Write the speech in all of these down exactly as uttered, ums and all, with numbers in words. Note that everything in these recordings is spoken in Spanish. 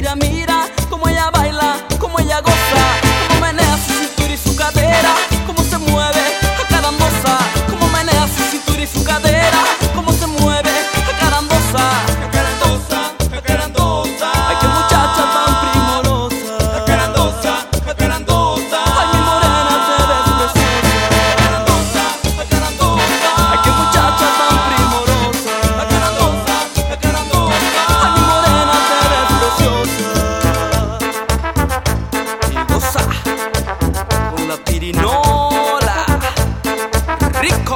mira, mira cómo ella baila, cómo ella goza, cómo menea su cintura y su cadera, cómo se mueve jacarandosa, cómo menea su cintura y su cadera, cómo se mueve jacarandosa, jacarandosa, jacarandosa. ay qué muchacha tan primorosa, jacarandosa, jacarandosa. ay mi morena te ves preciosa, jacarandosa, jacarandosa. ay qué muchacha tan primorosa, jacarandosa, jacarandosa. ay mi morena te ves preciosa, y goza con la pirinola, rico.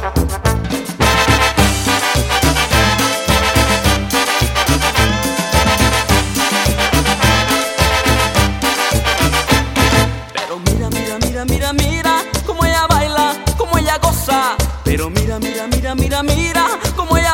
Pero mira, mira, mira, mira, mira cómo ella baila, cómo ella goza. Pero mira, mira, mira, mira, mira cómo ella